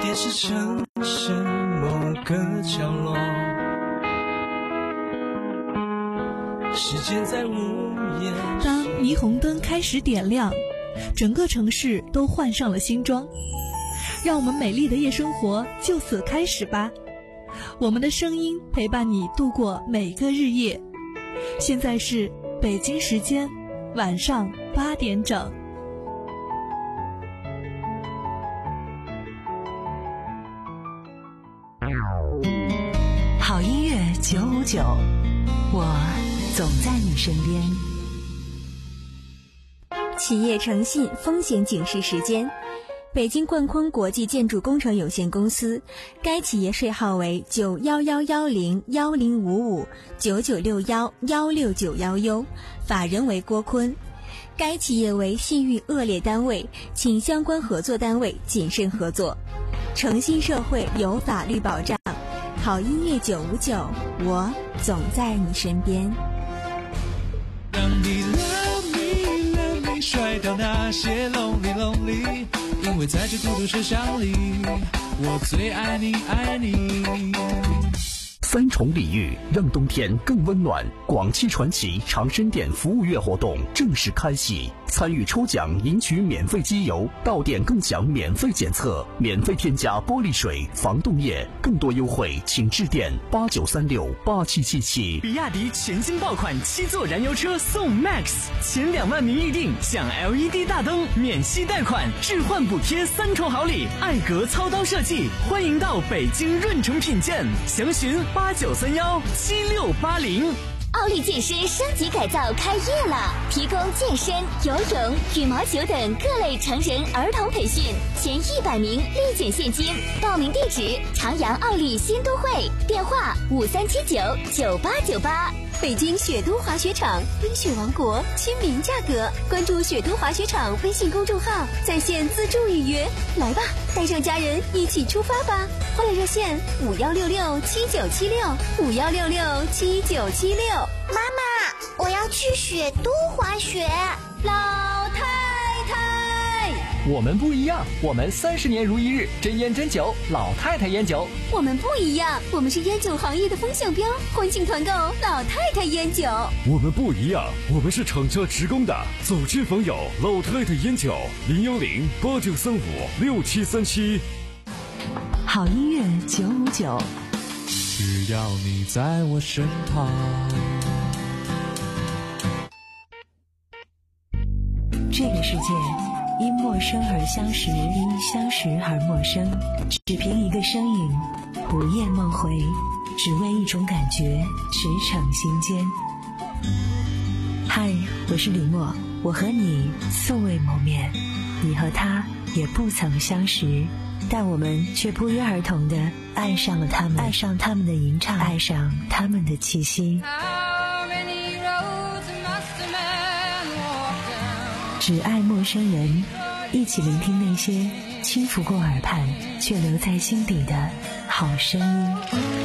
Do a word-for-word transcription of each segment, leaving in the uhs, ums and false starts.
电视城市某个角落，时间在午夜。 当霓虹灯开始点亮，整个城市都换上了新装，让我们美丽的夜生活就此开始吧。我们的声音陪伴你度过每个日夜。现在是北京时间晚上八点整。 好音乐九五九，我总在你身边。 企业诚信风险警示时间。北京冠坤国际建筑工程有限公司，该企业税号为九幺幺幺零幺零五五九九六幺幺六九幺 U， 法人为郭坤。该企业为信誉恶劣单位，请相关合作单位谨慎合作。诚信社会有法律保障，好音乐九五九，我总在你身边。 让你 love me love me 甩掉那些 lonely lonely， 因为在这孤独车厢里，我最爱你爱你。 三重礼遇让冬天更温暖。广汽传祺长生店服务月活动正式开启，参与抽奖赢取免费机油，到店更享免费检测，免费添加玻璃水、防冻液，更多优惠请致电八九三六八七七七。 比亚迪全新爆款七座燃油车送 Max， 前两万名预定享 L E D 大灯、免息贷款、置换补贴三重好礼，艾格操刀设计，欢迎到北京润城品鉴，详询八九三幺七六八零。 奥利健身升级改造开业了，提供健身、游泳、羽毛球等各类成人儿童培训，前一百名立减现金。报名地址：长阳奥利新都会，电话五三七九九八九八。 北京雪都滑雪场，冰雪王国，亲民价格。关注雪都滑雪场微信公众号，在线自助预约。来吧，带上家人一起出发吧！欢乐热线五幺六六七九七六五幺六六七九七六。 妈妈，我要去雪都滑雪。 老太太， 我们不一样，我们三十年如一日，真烟真酒，老太太烟酒。 我们不一样，我们是烟酒行业的风向标，欢庆团购老太太烟酒。 我们不一样，我们是厂家职工的，走亲访友，老太太烟酒，零幺零八九三五六七三七。 好音乐九五九， 只要你在我身旁。 这个世界因陌生而相识，因相识而陌生，只凭一个身影，午夜梦回，只为一种感觉，驰骋心间。嗨，我是李默，我和你素未谋面，你和他也不曾相识，但我们却不约而同地爱上了他们，爱上他们的吟唱，爱上他们的气息。只爱陌生人，一起聆听那些轻拂过耳畔却留在心底的好声音。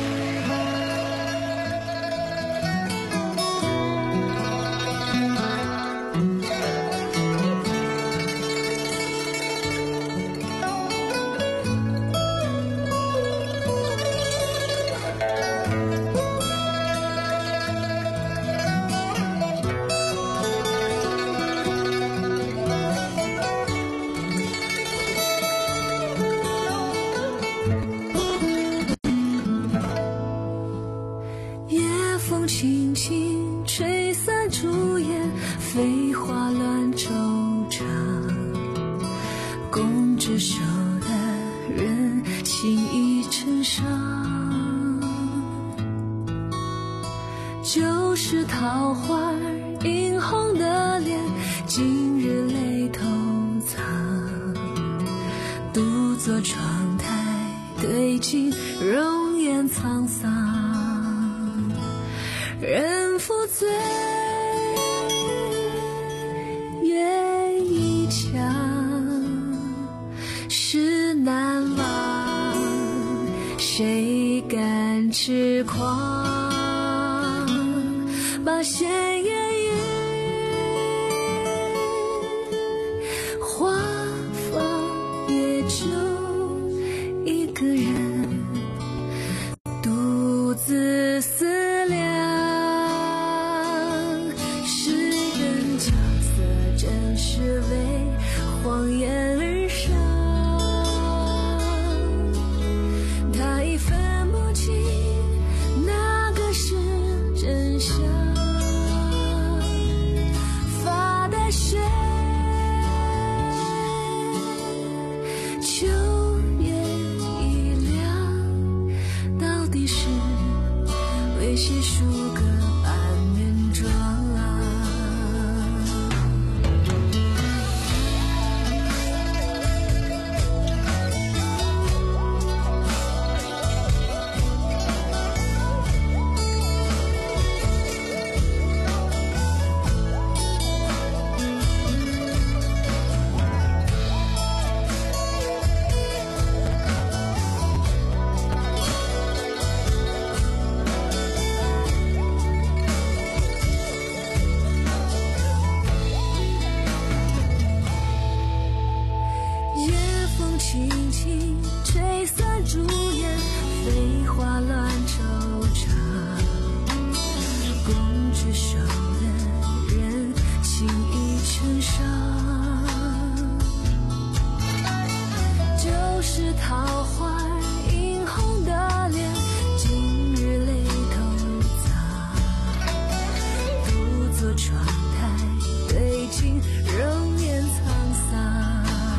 轻轻吹散朱颜，飞花乱惆怅，共执手的人心已成伤，旧时桃花映红的脸，今日泪偷藏，独坐窗台对镜，容颜沧桑，人负醉，月一腔，事难忘，谁敢痴狂？把闲言语化放月中一个人独自思量，诗人角色真是为谎言而生，他已分不清哪个是真相，发呆雪秋叶已凉，到底是为谁梳个半面妆啊？轻轻吹散朱颜，飞花乱惆怅，共执手的人情已成伤，旧时桃花映红的脸，今日泪偷藏，独坐窗台对镜，容颜沧桑，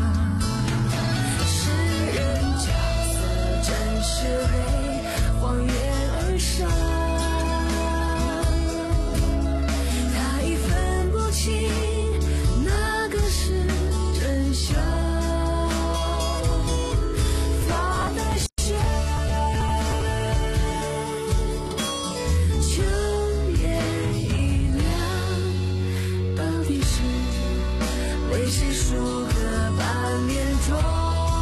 是为谎言而生，他已分不清哪个是真相，发呆雪秋叶已凉，到底是为谁梳个半面妆，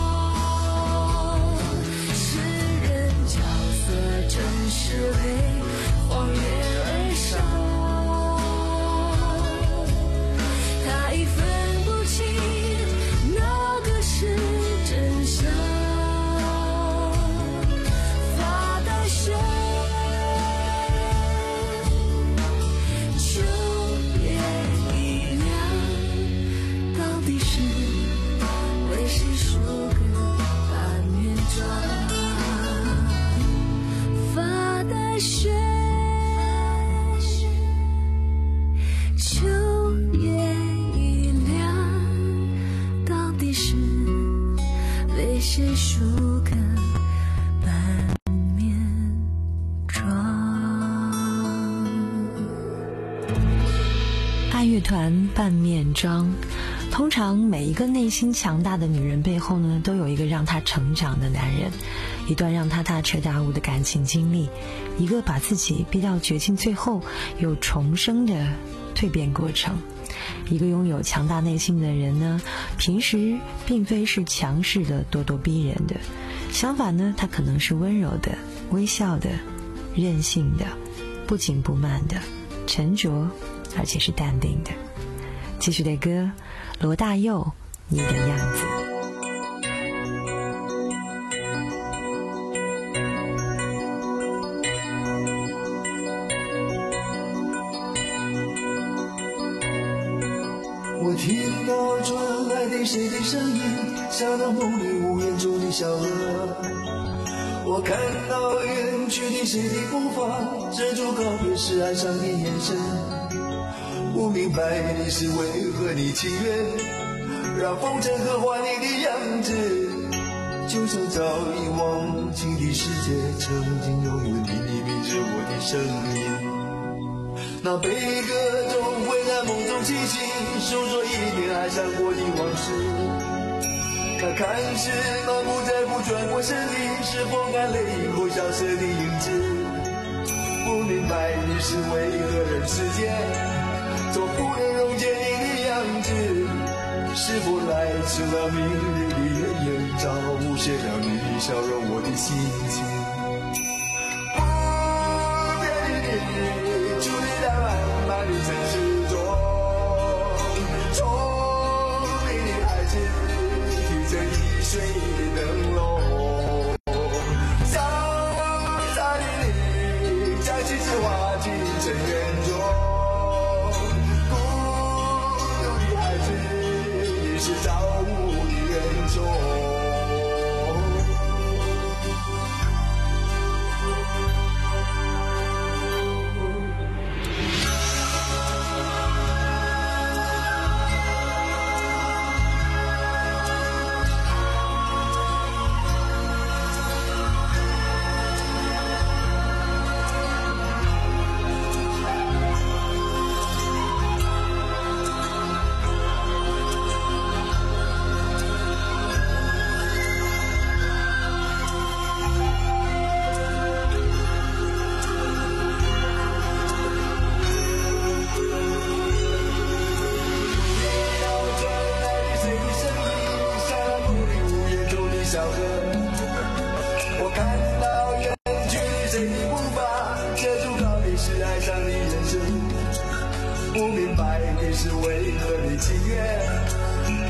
真是为谎言而生，他已分不清哪个是真相，发呆雪秋叶已凉，到底是为谁梳个半面妆，发呆雪秋叶已凉，到底是为谁梳个半面妆。 爱乐团半面妆，通常每一个内心强大的女人背后呢，都有一个让她成长的男人，一段让她大彻大悟的感情经历，一个把自己逼到绝境最后又重生的蜕变过程。一个拥有强大内心的人呢，平时并非是强势的咄咄逼人的，相反呢，他可能是温柔的、微笑的、任性的、不紧不慢的、沉着而且是淡定的。继续的歌，罗大佑，你的样子。 我听到传来的谁的声音，像那梦里无言中的小河。我看到远去的谁的步伐，遮住告别时哀伤的眼神。不明白你是为何，你情愿让风尘刻画你的样子，就像早已忘记的世界，曾经拥有你，你明知我的声音。那悲歌总会在梦中清醒，诉说一点爱上过的往事。那看似满不在乎转过身的，是否干泪以后消失的影子？不明白你是为何人世间总不能溶解你的样子，是否来迟了明日的艳阳照，无限了你的笑容，我的心情。不变的你，伫立在漫漫的城市中，聪明的孩子提着易碎的灯笼。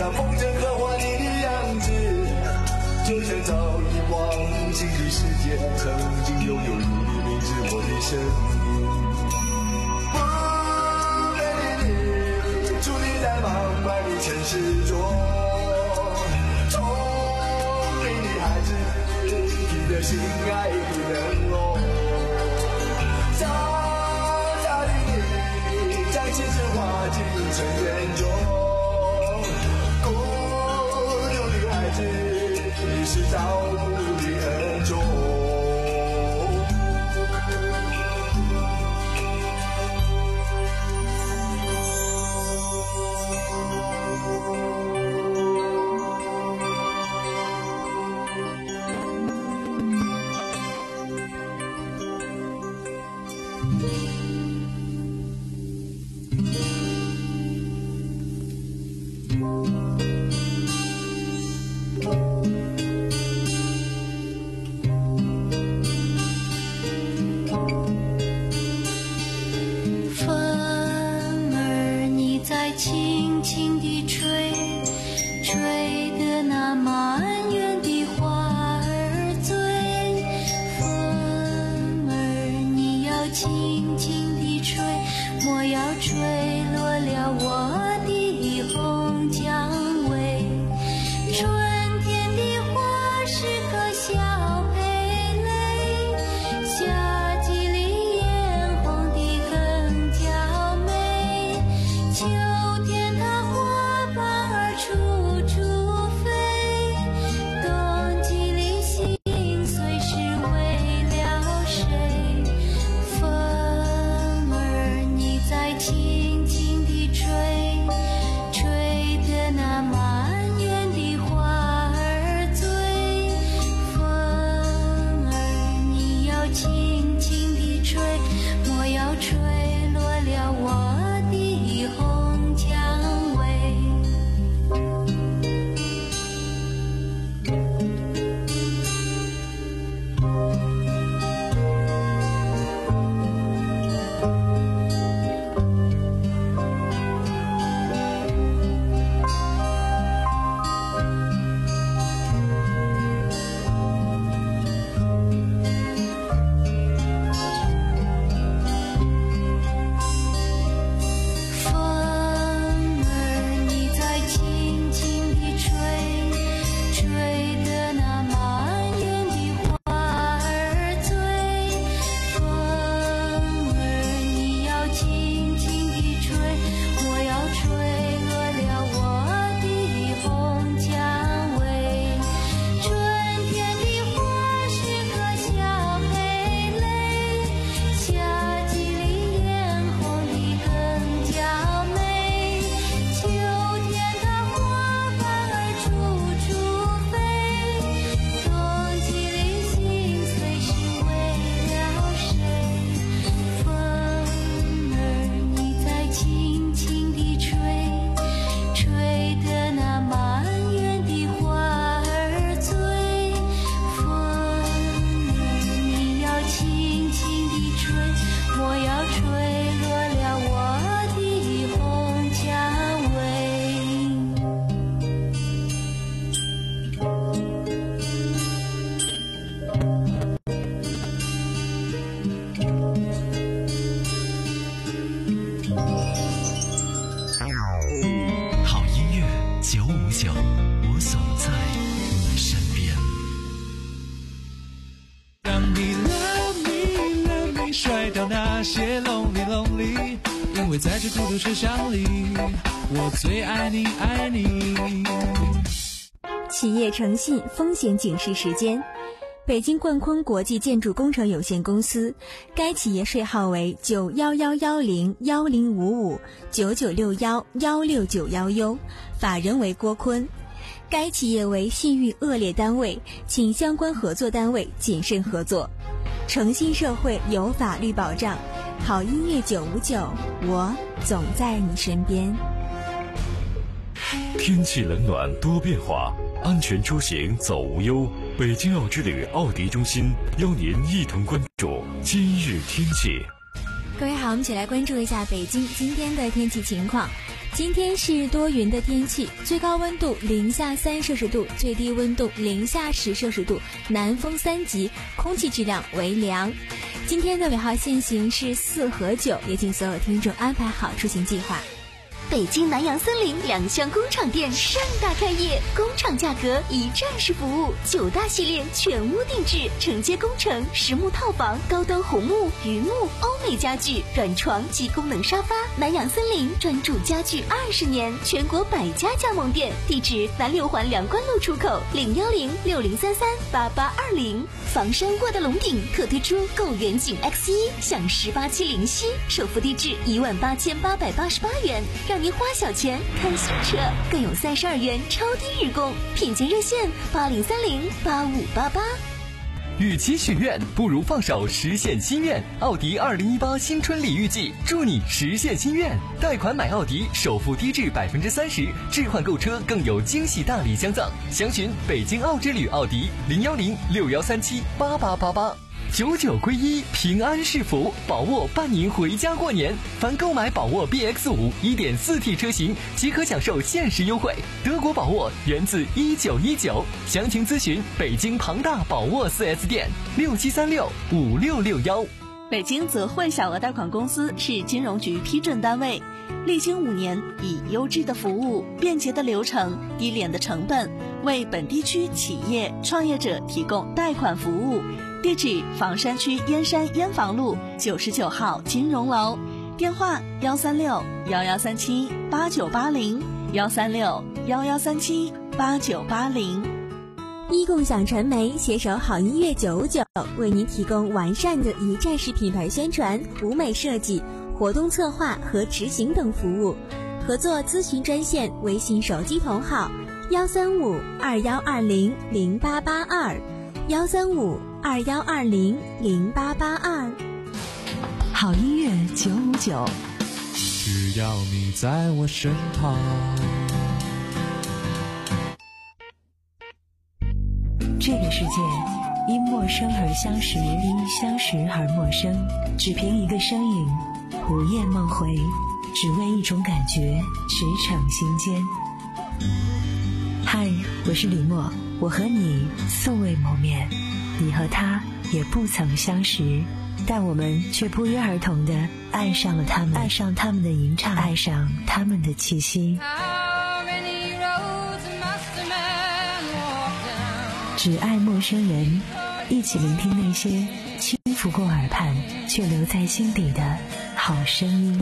像风筝刻画你的样子，就像早已忘记的世界，曾经拥有你的名字，我的声音。不美丽的，伫立在茫茫的城市中，聪明的孩子，记得心爱的灯笼。傻傻的你，将青春化进尘缘中。孤独的孩子，你是造物的恩宠。 轻轻地吹，吹得那满园的花儿醉。风儿你要轻轻地吹，莫要吹落了我的红蔷薇。春天的花是个小蓓蕾，夏季里艳红的更娇美。秋那些 lonely lonely， 因为在这孤独车厢里，我最爱你爱你。 企业诚信风险警示时间，北京冠坤国际建筑工程有限公司，该企业税号为九一一一零一零五五九九六一一六九一 U， 法人为郭坤。该企业为信誉恶劣单位，请相关合作单位谨慎合作。诚信社会有法律保障，好音乐九五九，我总在你身边。 天气冷暖多变化，安全出行走无忧。北京奥之旅奥迪中心邀您一同关注今日天气。 各位好，我们一起来关注一下北京今天的天气情况。 今天是多云的天气，最高温度零下三摄氏度，最低温度零下十摄氏度，南风三级，空气质量为良。今天的尾号限行是四和九，也请所有听众安排好出行计划。 北京南洋森林两厢工厂店盛大开业，工厂价格一站式服务，九大系列全屋定制，承接工程、实木套房、高端红木、榆木、欧美家具、软床及功能沙发。南洋森林专注家具二十年，全国百家加盟店，地址南六环梁关路出口，零幺零六零三三八八二零。房山沃德龙顶特推出购远景 X 一，享十八期零息，首付低至一万八千八百八十八元，让您花小钱看新车，更有三十二元超低日供，品鉴热线八零三零八五八八。 与其许愿，不如放手实现心愿。奥迪二零一八新春礼遇季，祝你实现心愿。贷款买奥迪，首付低至百分之三十，置换购车更有惊喜大礼相赠。详询北京奥之旅奥迪零幺零六幺三七八八八八。九九归一，平安是福，宝沃伴您回家过年。凡购买宝沃 B X 五 一点四 T 车型，即可享受限时优惠。德国宝沃源自一九一九，详情咨询北京庞大宝沃 四 S 店六七三六五六六幺。 北京泽汇小额贷款公司是金融局批准单位，历经五年，以优质的服务、便捷的流程、低廉的成本，为本地区企业创业者提供贷款服务。地址：房山区燕山燕房路九十九号金融楼，电话：幺三六幺幺三七八九八零，幺三六幺幺三七八九八零。 一共享传媒携手好音乐九五九，为您提供完善的一站式品牌宣传、舞美设计、活动策划和执行等服务。合作咨询专线：微信手机同号幺三五二幺二零零八八二，幺三五二幺二零零八八二。 好音乐九五九， 只要你在我身旁。 这个世界因陌生而相识，因相识而陌生，只凭一个身影，午夜梦回，只为一种感觉，驰骋心间。嗨，我是李默，我和你素未谋面，你和他也不曾相识，但我们却不约而同地爱上了他们，爱上他们的吟唱，爱上他们的气息。只爱陌生人，一起聆听那些轻拂过耳畔却留在心底的好声音。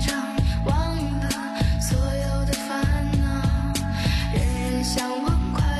想往快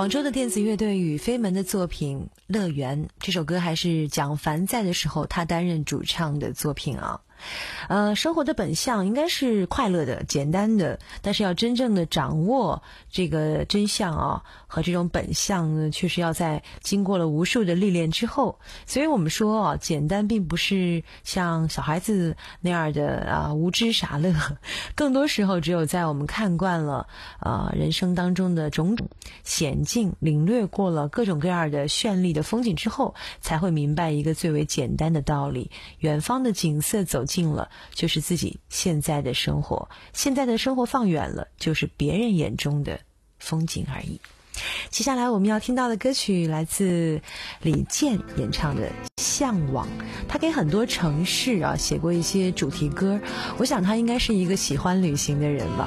广州的电子乐队与飞门的作品《乐园》，这首歌还是蒋凡在的时候他担任主唱的作品啊。呃，生活的本相应该是快乐的、简单的，但是要真正的掌握这个真相啊，和这种本相呢，确实要在经过了无数的历练之后。所以我们说啊，简单并不是像小孩子那样的啊无知傻乐，更多时候只有在我们看惯了啊人生当中的种种险境，领略过了各种各样的绚丽的风景之后，才会明白一个最为简单的道理：远方的景色走近了，就是自己现在的生活；现在的生活放远了，就是别人眼中的风景而已。接下来我们要听到的歌曲来自李健演唱的《向往》，他给很多城市啊写过一些主题歌，我想他应该是一个喜欢旅行的人吧。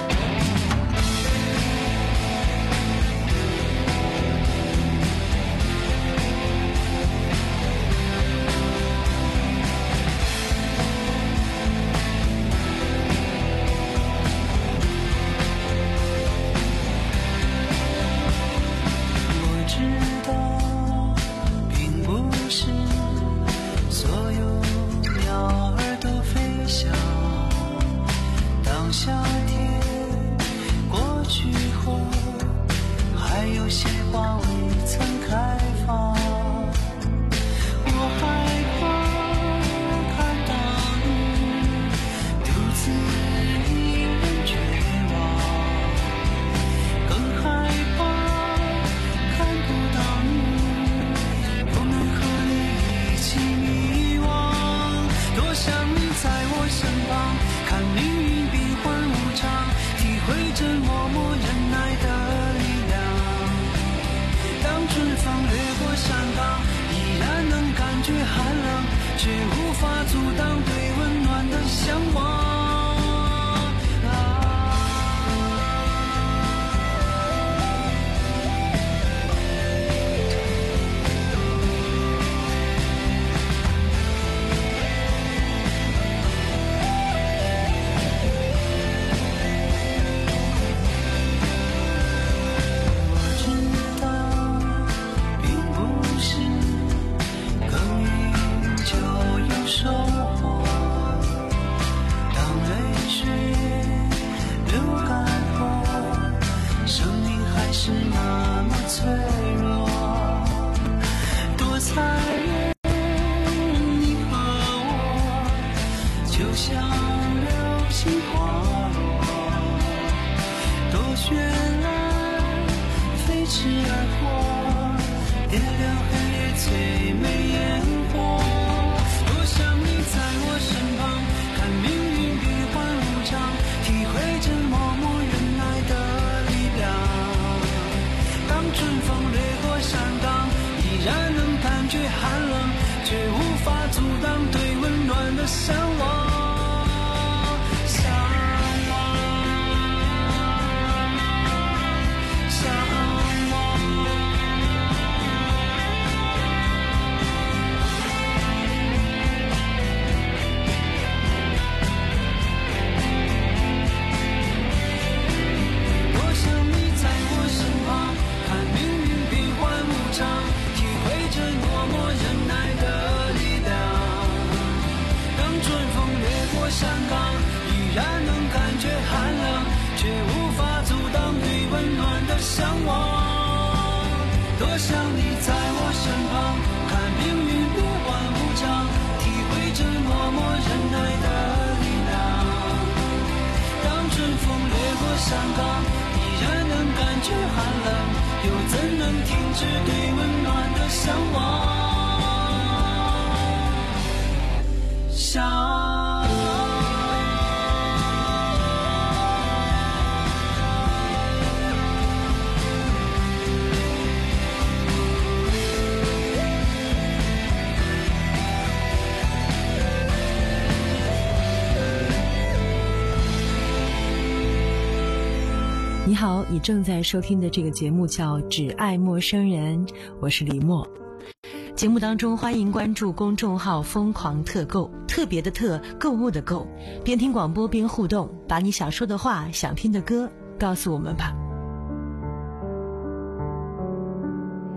你好，你正在收听的这个节目叫《只爱陌生人》，我是李默。节目当中欢迎关注公众号疯狂特购，特别的特，购物的购，边听广播边互动，把你想说的话、想听的歌告诉我们吧。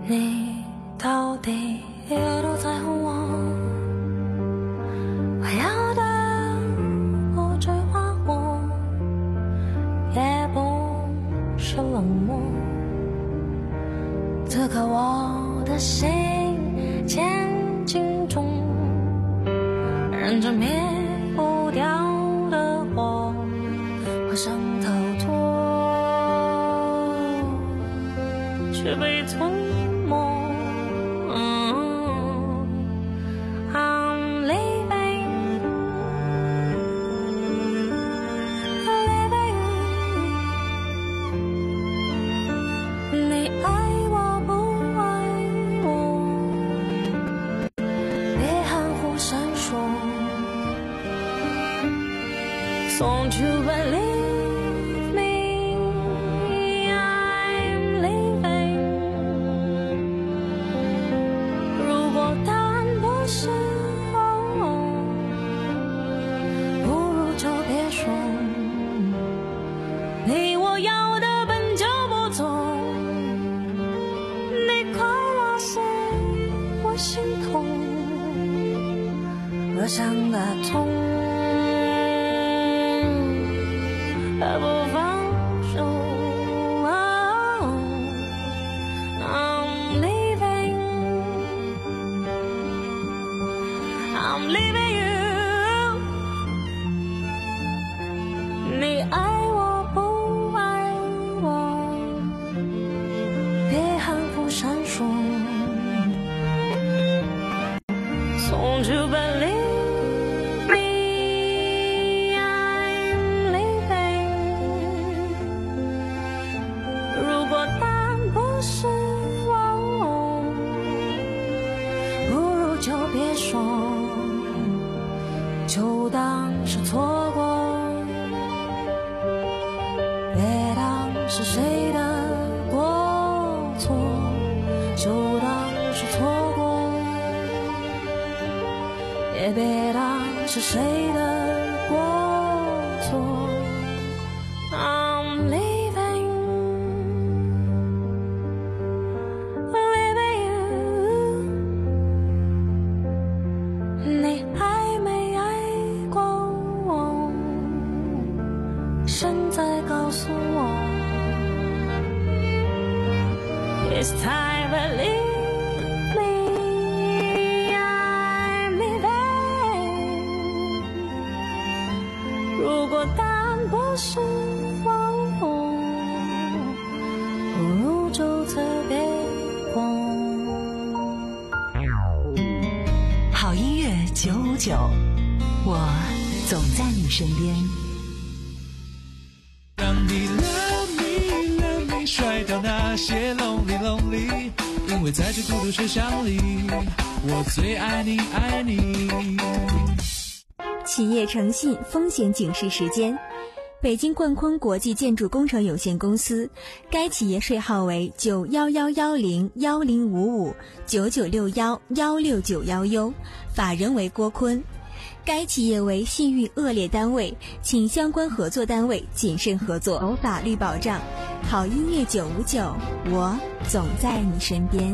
你到底有多在乎我？我要的不只花火，也不是冷漠。此刻我的心前进中，燃着灭不掉的火，我想逃脱，却被吞没。I'm leaving, leaving you. 你爱我不爱我，别含糊闪烁。Don't you believe me? I'm leaving. 如果答案不是哦，不如就别说。你我要的本就不同，你快乐时我心痛，我想打通。还不放手。Oh, I'm leaving, I'm leaving you. 你爱我不爱我，别含糊闪烁。Don't you believe?是我，不如就别说，就当是错过，别当是谁的过错，就当是错过，也别当是谁的过错。I'm leaving。你还没爱过我，现在告诉我 It's time to leave me, I'm leaving。 如果答案不是我，不如就此别过。 好音乐九五九，我总在你身边。 让你 love me love me 甩掉那些 lonely lonely， 因为在这孤独车厢里，我最爱你爱你。 企业诚信风险警示时间。北京冠坤国际建筑工程有限公司，该企业税号为九幺幺幺零幺零五五九九六幺幺六九幺 U， 法人为郭坤。该企业为信誉恶劣单位，请相关合作单位谨慎合作，有法律保障。好音乐九五九，我总在你身边。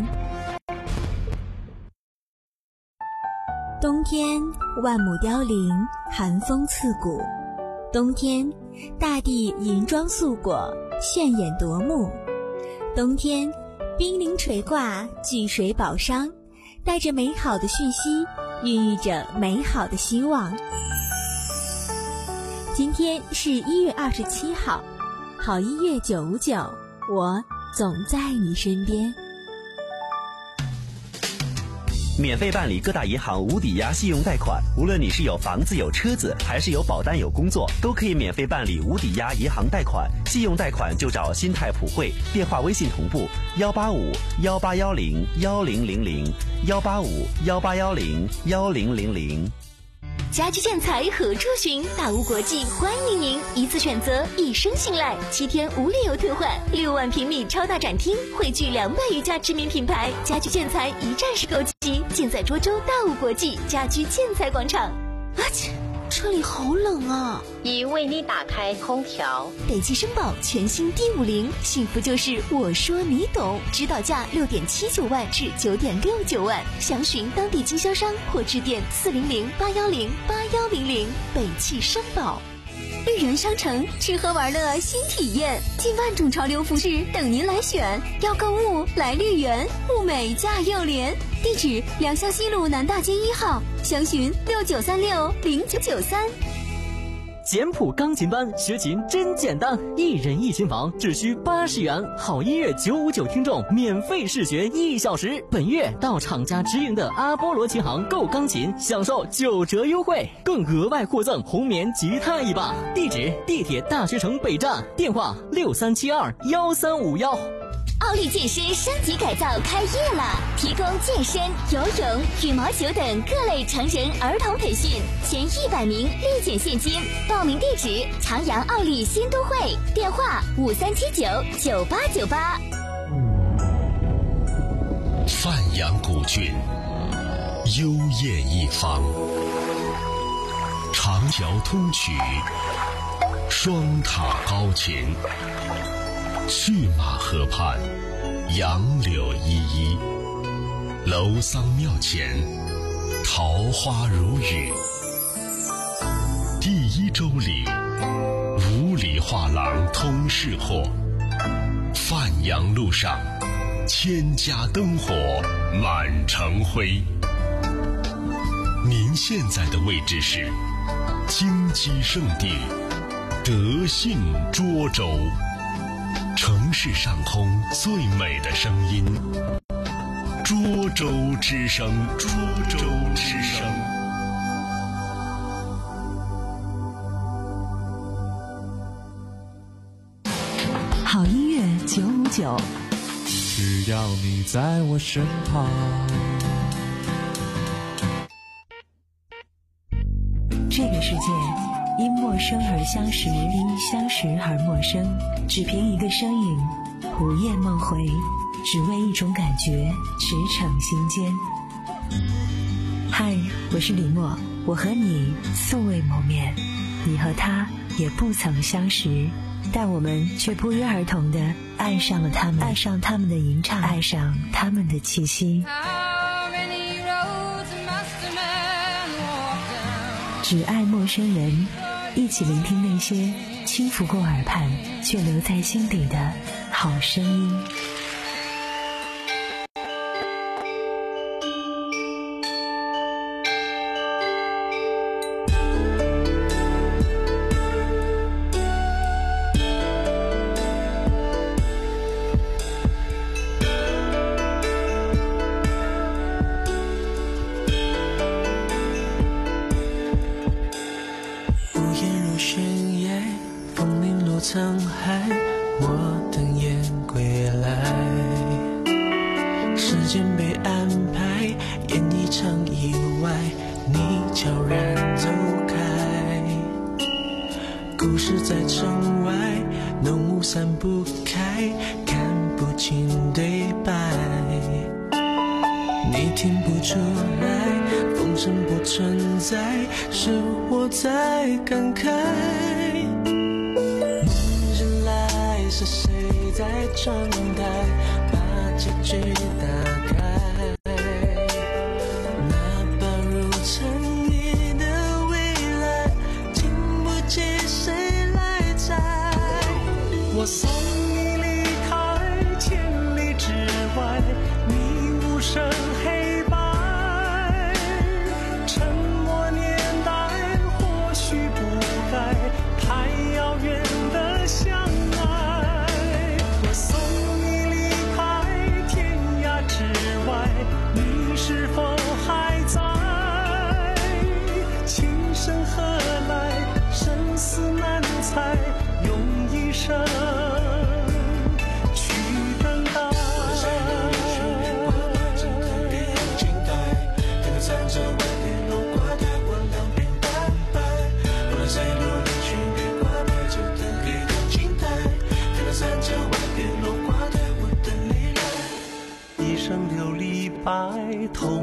冬天万亩凋零，寒风刺骨。冬天大地银装素裹，炫眼夺目。冬天冰凌垂挂，巨水宝商，带着美好的讯息，孕育着美好的希望。今天是一月二十七号，好音乐九五九，我总在你身边。 免费办理各大银行无抵押信用贷款，无论你是有房子有车子，还是有保单有工作，都可以免费办理无抵押银行贷款。信用贷款就找新泰普惠，电话微信同步幺八五幺八幺零幺零零零幺八五幺八幺零幺零零零。 家居建材何处寻？大屋国际欢迎您，一次选择，一生信赖，七天无理由退换，六万平米超大展厅，汇聚两百余家知名品牌，家居建材一站式购齐，尽在涿州大屋国际家居建材广场。啊切！ 车里好冷啊！ 已为你打开空调。 北汽绅宝全新 D 五零，幸福就是我说你懂，指导价六点七九万至九点六九万，详询当地经销商或致电四零零八幺零八幺零零。北汽绅宝。绿园商城吃喝玩乐新体验，近万种潮流服饰等您来选。要购物来绿园，物美价又廉。地址：良乡西路南大街一号，详询六九三六零九九三。 简谱钢琴班学琴真简单，一人一琴房只需八十元，好音乐九五九听众免费试学一小时。本月到厂家直营的阿波罗琴行购钢琴，享受九折优惠，更额外获赠红棉吉他一把。地址：地铁大学城北站，电话六三七二幺三五幺。 奥利健身升级改造开业了，提供健身、游泳、羽毛球等各类成人儿童培训，前一百名立减现金。报名地址：长阳奥利新都会，电话五三七九九八九八。 范阳古郡，幽艳一方，长桥通衢，双塔高擎。去马河畔，杨柳依依，楼桑庙前，桃花如雨。第一周里，五里画廊通市货。范阳路上，千家灯火满城辉。您现在的位置是金鸡圣地德信涿州。城市上空最美的声音，涿州之声，涿州之声。 好音乐九五九， 只要你在我身旁。 这个世界因陌生而相识，因相识而陌生，只凭一个声音，午夜梦回，只为一种感觉，驰骋心间。嗨，我是李默，我和你素未谋面，你和他也不曾相识，但我们却不约而同地爱上了他们，爱上他们的吟唱，爱上他们的气息。只爱陌生人，一起聆听那些轻拂过耳畔却留在心底的好声音。 沧海，我等雁归来。时间被安排，演一场意外，你悄然走开。故事在城外，浓雾散不开，看不清对白。你听不出来，风声不存在，是我在感慨。是谁在窗台把结局打开？那把如尘埃的未来，经不起谁来摘。我送你离开千里之外，你无声黑白。沉默年代或许不该太遥远的相爱。之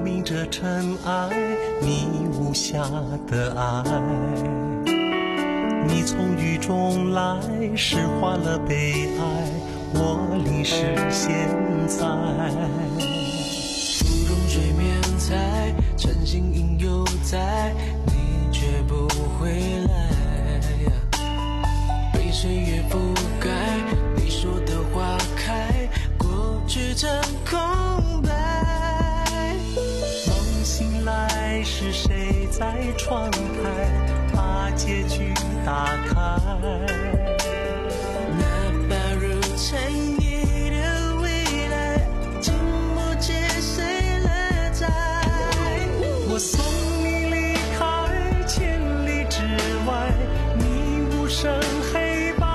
明着尘埃，你无瑕的爱。你从雨中来，释化了悲哀，我淋湿现在。 不容睡眠在，晨星影犹在，你却不回来。被岁月覆盖，你说的花开，过去成空白。 梦醒来是谁在窗台把结局打开？ 哪怕如尘埃的未来，经不起谁来摘。 我送你离开千里之外，你无声黑白。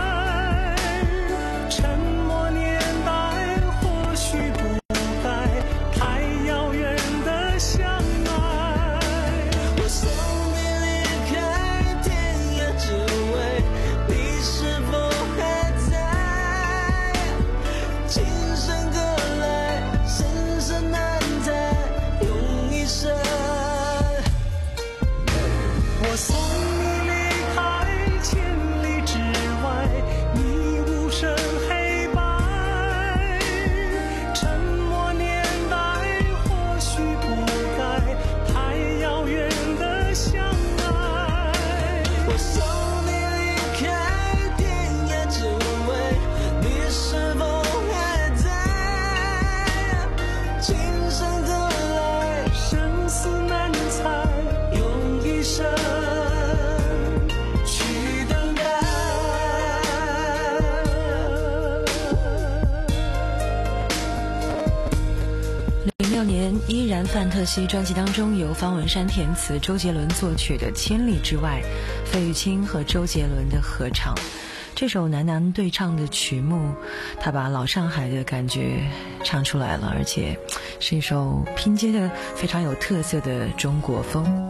沉默年代或许不该，太遥远的相爱。 我送你离开天涯之外，你是否还在？情深隔来，生死难猜，用一生。 我送你离开千里之外，你无声黑白。沉默年代或许不该，太遥远的相爱。 我送你离开天涯之外，你是否还在？情深隔来， 生死难猜， 用一生去等待。 零六年《依然范特西》专辑当中，由方文山填词，周杰伦作曲的《千里之外》，费玉清和周杰伦的合唱。这首男男对唱的曲目，他把老上海的感觉唱出来了，而且是一首拼接的非常有特色的中国风。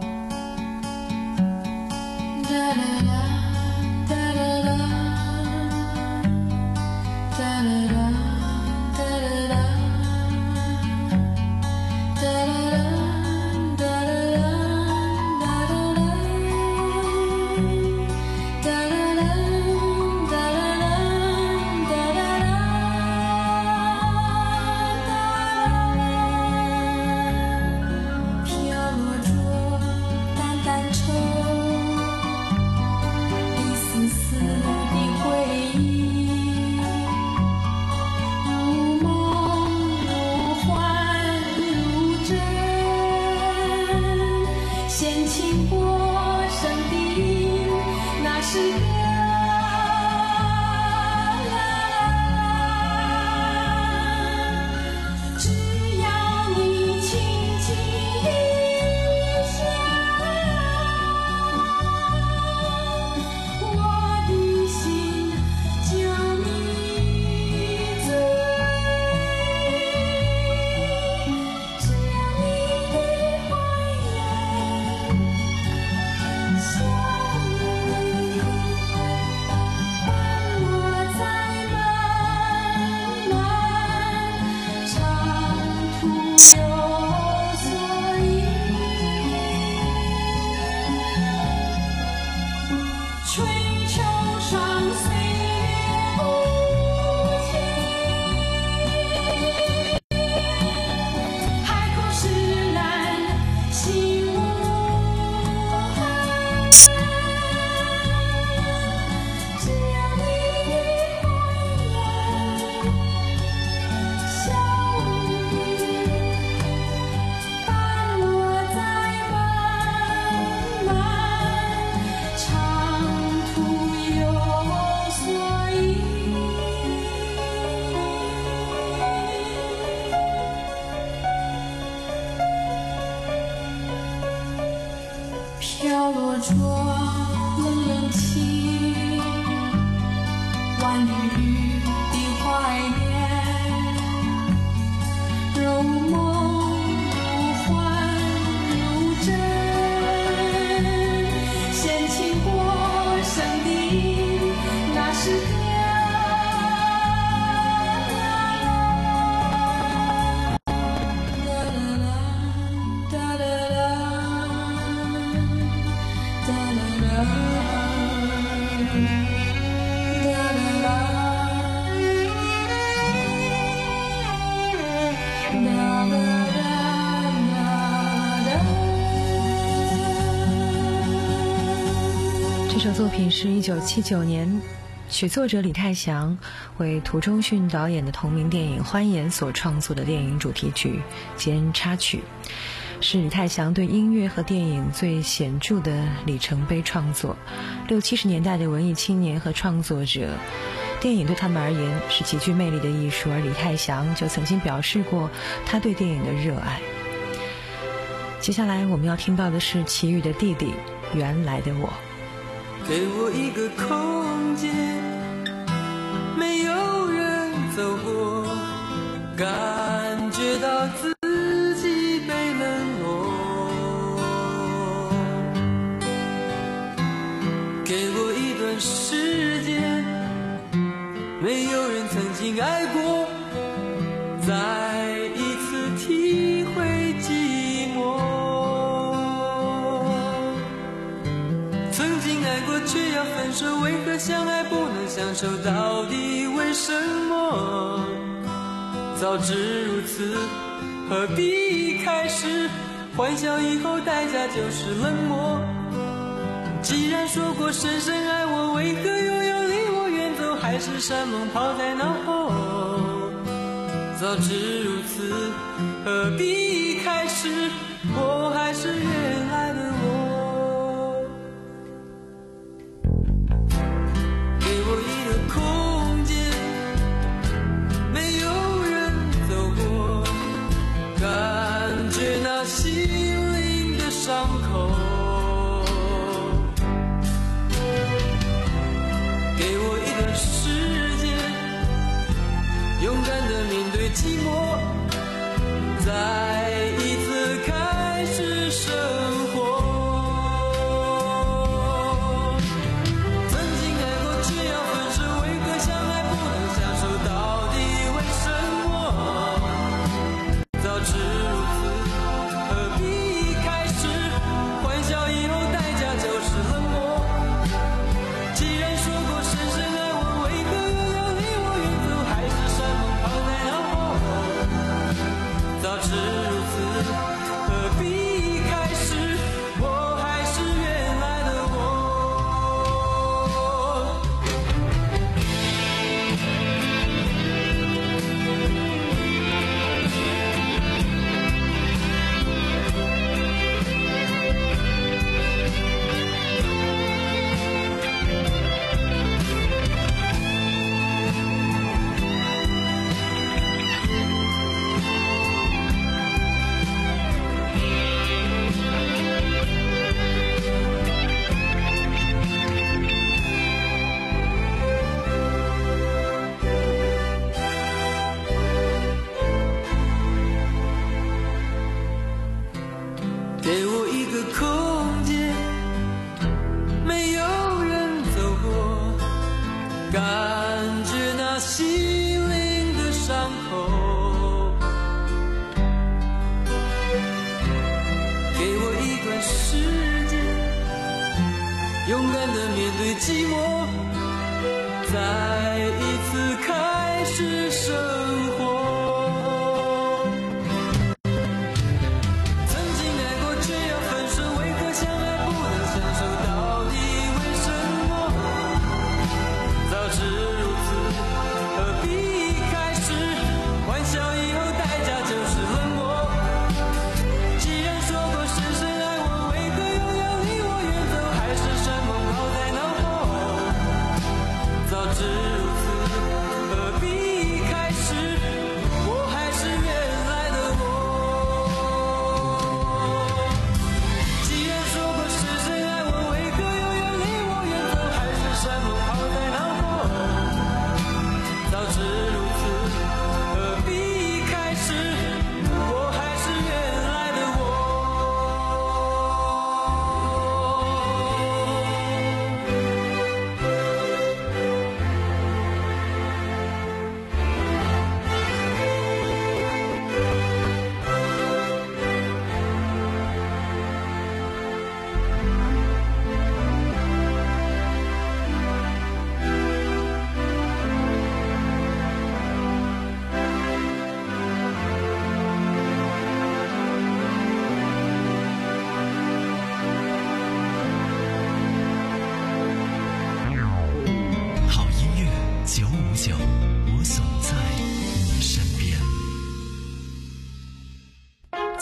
飘落着冷冷清，万缕缕的怀念，如梦如幻如真，掀起波声的那时刻。啦啦啦啦啦首作品是一九七九年曲作者李泰祥为涂忠训导演的同名电影《欢颜》所创作的电影主题曲兼插曲，是李泰祥对音乐和电影最显著的里程碑创作。六七十年代的文艺青年和创作者，电影对他们而言是极具魅力的艺术，而李泰祥就曾经表示过他对电影的热爱。接下来我们要听到的是齐豫的弟弟原来的我。 给我一个空间，没有人走过，感觉到自己被冷落。给我一段时间，没有人曾经爱过，再一次体会寂寞。曾经爱过却要分手，为何相爱不能相守？到底为什么？早知如此，何必开始？欢笑以后代价就是冷漠。既然说过深深爱我，为何又要离我远走？海誓山盟抛在脑后。早知如此，何必开始？我还是原来的我。空间没有人走过，感觉那心灵的伤口。给我一段时间，勇敢地面对寂寞，再一次开始生活。给我一个空间，没有人走过，感觉那心灵的伤口。给我一段时间，勇敢地面对寂寞，再一次开始生活。早知如此，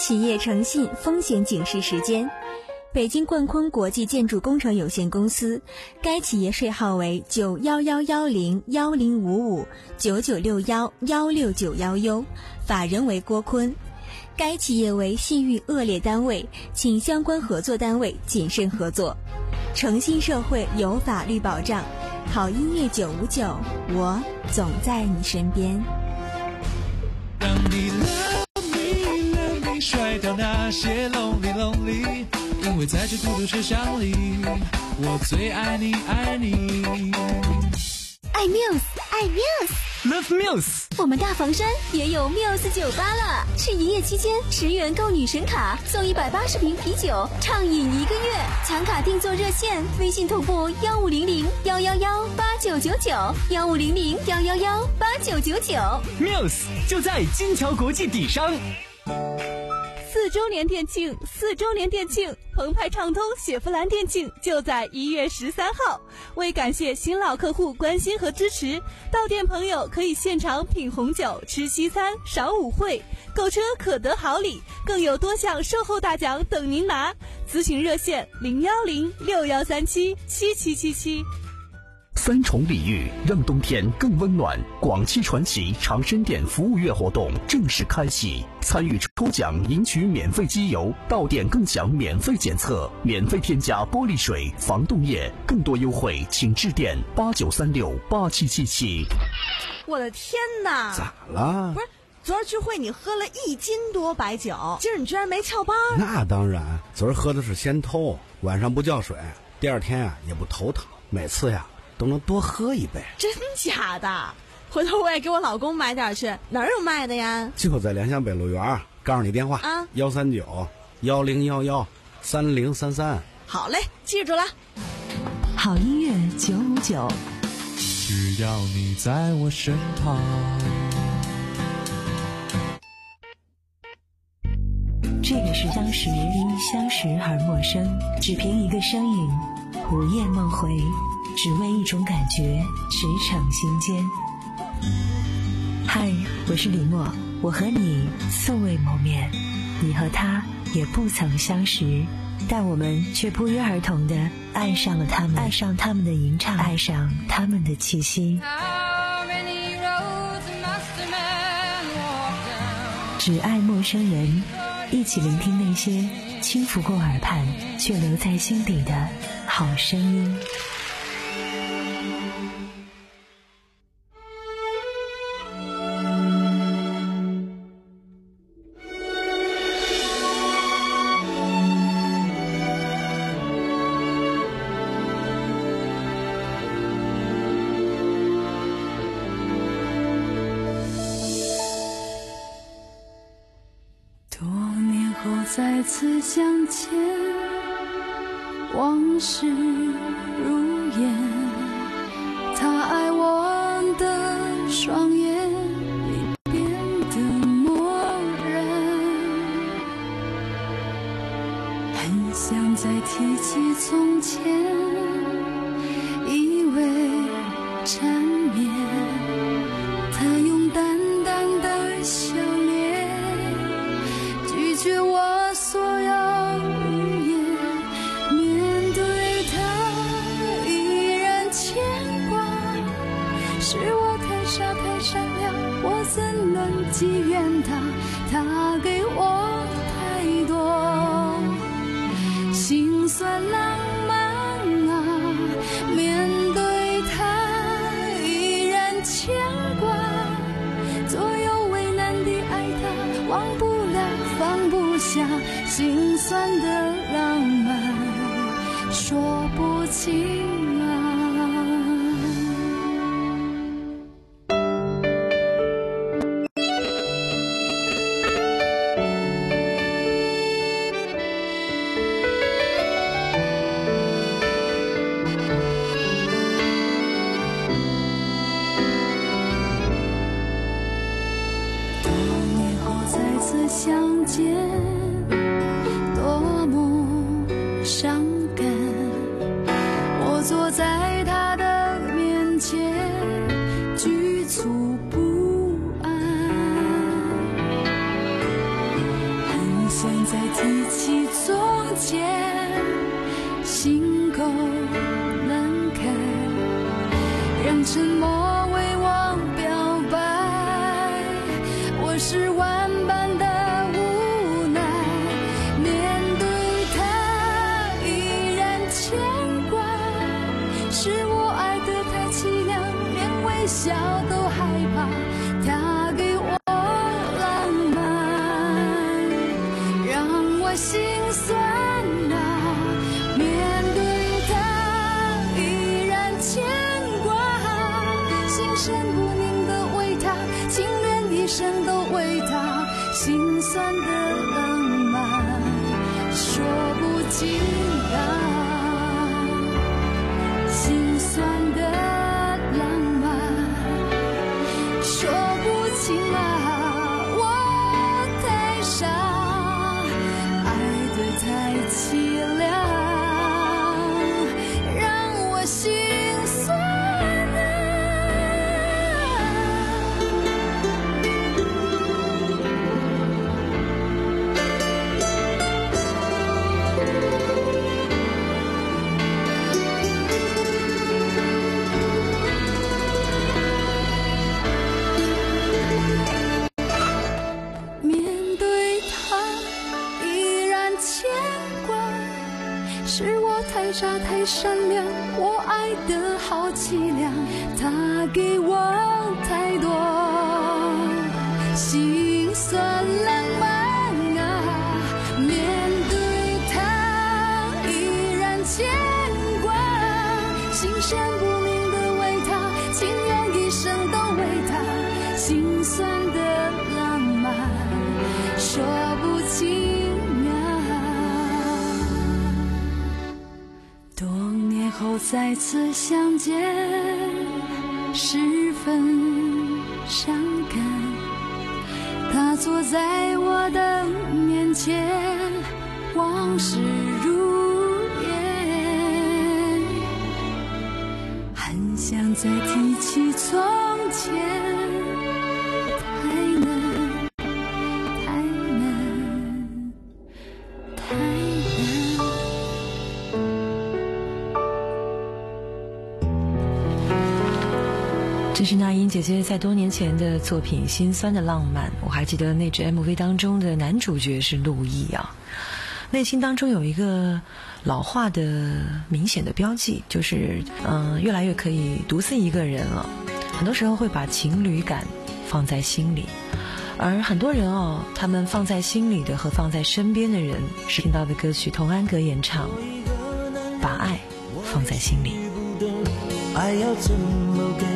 企业诚信风险警示时间。北京冠坤国际建筑工程有限公司，该企业税号为九幺幺幺零幺零五五九九六幺幺六九幺 U， 法人为郭坤。该企业为信誉恶劣单位，请相关合作单位谨慎合作。诚信社会有法律保障，好音乐九五九，我总在你身边。 让你 love me love me 甩掉那些 lonely lonely， 因为在这孤独车厢里，我最爱你爱你。 爱 Muse， 爱 Muse，Love Muse。 我们大房山也有 Muse 酒吧了，是营业期间十元购女神卡送一百八十瓶啤酒，畅饮一个月。抢卡订座热线：微信同步幺五零零幺幺幺八九九九幺五零零幺幺幺八九九九。 Muse 就在金桥国际底商。 四周年店庆，四周年店庆，澎湃畅通雪佛兰店庆就在一月十三号。为感谢新老客户关心和支持，到店朋友可以现场品红酒、吃西餐、赏舞会，购车可得好礼，更有多项售后大奖等您拿。咨询热线零幺零六幺三七七七七七。 三重礼遇让冬天更温暖。广汽传祺长申店服务月活动正式开启，参与抽奖赢取免费机油，到店更享免费检测，免费添加玻璃水、防冻液，更多优惠请致电八九三六八七七七。 我的天哪！ 咋了？ 不是，昨儿聚会你喝了一斤多白酒，今儿你居然没翘班？ 那当然，昨儿喝的是仙偷，晚上不叫水，第二天呀、啊、也不头疼，每次呀都能多喝一杯。 真假的？回头我也给我老公买点去。哪儿有卖的呀？ 就在联想北路园，告诉你电话啊，幺三九幺零幺幺三零三三。 好嘞，记住了。 好音乐九五九， 只要你在我身旁。 这个是相识，因相识而陌生，只凭一个声音，午夜梦回。只为一种感觉，驰骋心间。嗨，我是李默，我和你素未谋面，你和他也不曾相识，但我们却不约而同地爱上了他们，爱上他们的吟唱，爱上他们的气息。只爱陌生人，一起聆听那些轻拂过耳畔却留在心底的好声音。 再次相见，往事如烟，他爱我的双眼已变得漠然，很想再提起从前，以为缠绵，他用淡淡的笑脸拒绝我所有语言，面对他依然牵挂，是我太傻太善良，我怎能寄怨他？他给我太多心酸浪漫啊，面对他依然牵挂，左右为难的爱他，忘不了放不下，心酸的浪漫说不清啊。多年后再次相见，多么伤感，我坐再提起从前，心口难开，让沉默为我表白。我是万般的无奈，面对他依然牵挂，是我爱得太凄凉，连微笑都害怕。他给我浪漫，让我心酸啊，面对他依然牵挂，心神不宁的为他，情愿一生都为他，心酸的浪漫说不尽啊，心酸的浪漫说不尽啊，我太傻，爱得太凄凉，让我心酸啊。面对他依然牵挂，是我太傻太善良，我爱得好凄凉，他给我太多心酸浪漫啊，面对他依然牵挂，心神不宁的为他，情愿一生都为他，心酸的浪漫说不尽啊。多年后再次相见，十分伤感。他坐在我的面前，往事如烟，很想再提起从前，太难太难太难。 这是那英姐姐在多年前的作品《心酸的浪漫》，我还记得那支 M V 当中的男主角是陆毅啊。内心当中有一个老化的明显的标记，就是嗯、呃，越来越可以独自一个人了。很多时候会把情侣感放在心里，而很多人哦，他们放在心里的和放在身边的人，是听到的歌曲童安格演唱《把爱放在心里》。 爱要怎么给？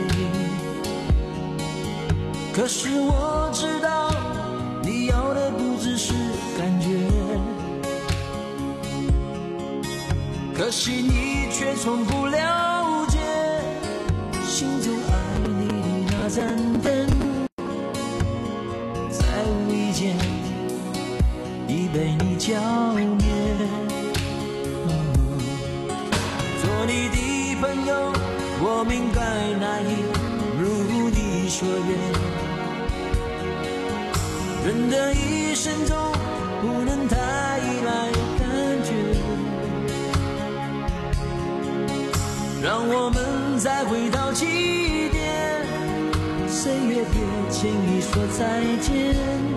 可是我知道，你要的不只是感觉，可惜你却从不了解，心中爱你的那盏灯，在无意间已被你浇灭。嗯、做你的朋友，我明白那已如你所愿。人的一生中不能太依赖感觉，让我们再回到起点，谁也别轻易说再见，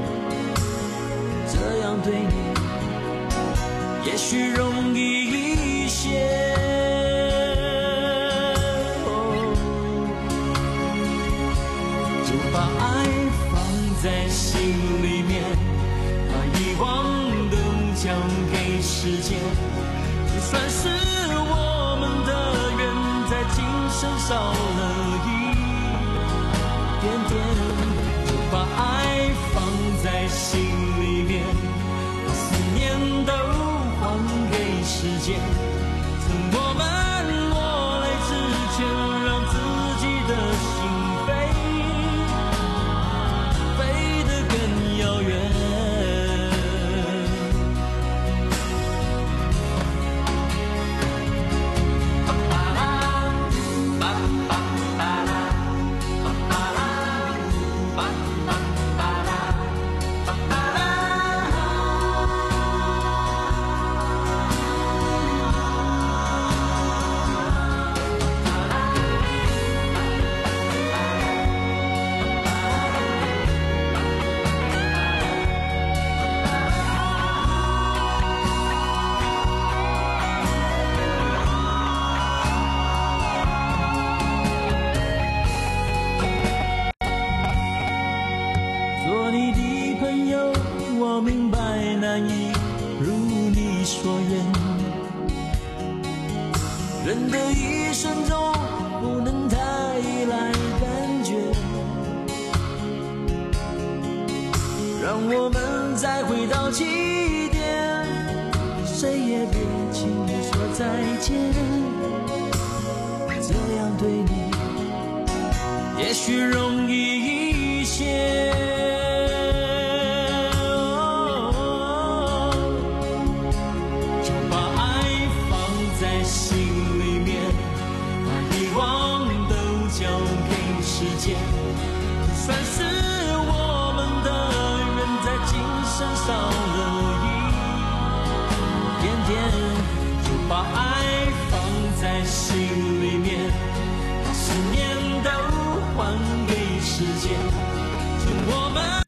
这样对你也许容易一些。把爱放在心里面，把遗忘都交给时间，就算是我们的缘在今生少了一点点，就把爱放在心里面，把思念都还给时间，趁我们落泪之前，让自己的心飞遥远。 你所愿。人的一生中不能太依赖感觉，让我们再回到起点，谁也别轻易说再见，这样对你也许容易一些。就算是我们的缘在今生少了一点点，就把爱放在心里面，把思念都还给时间，请我们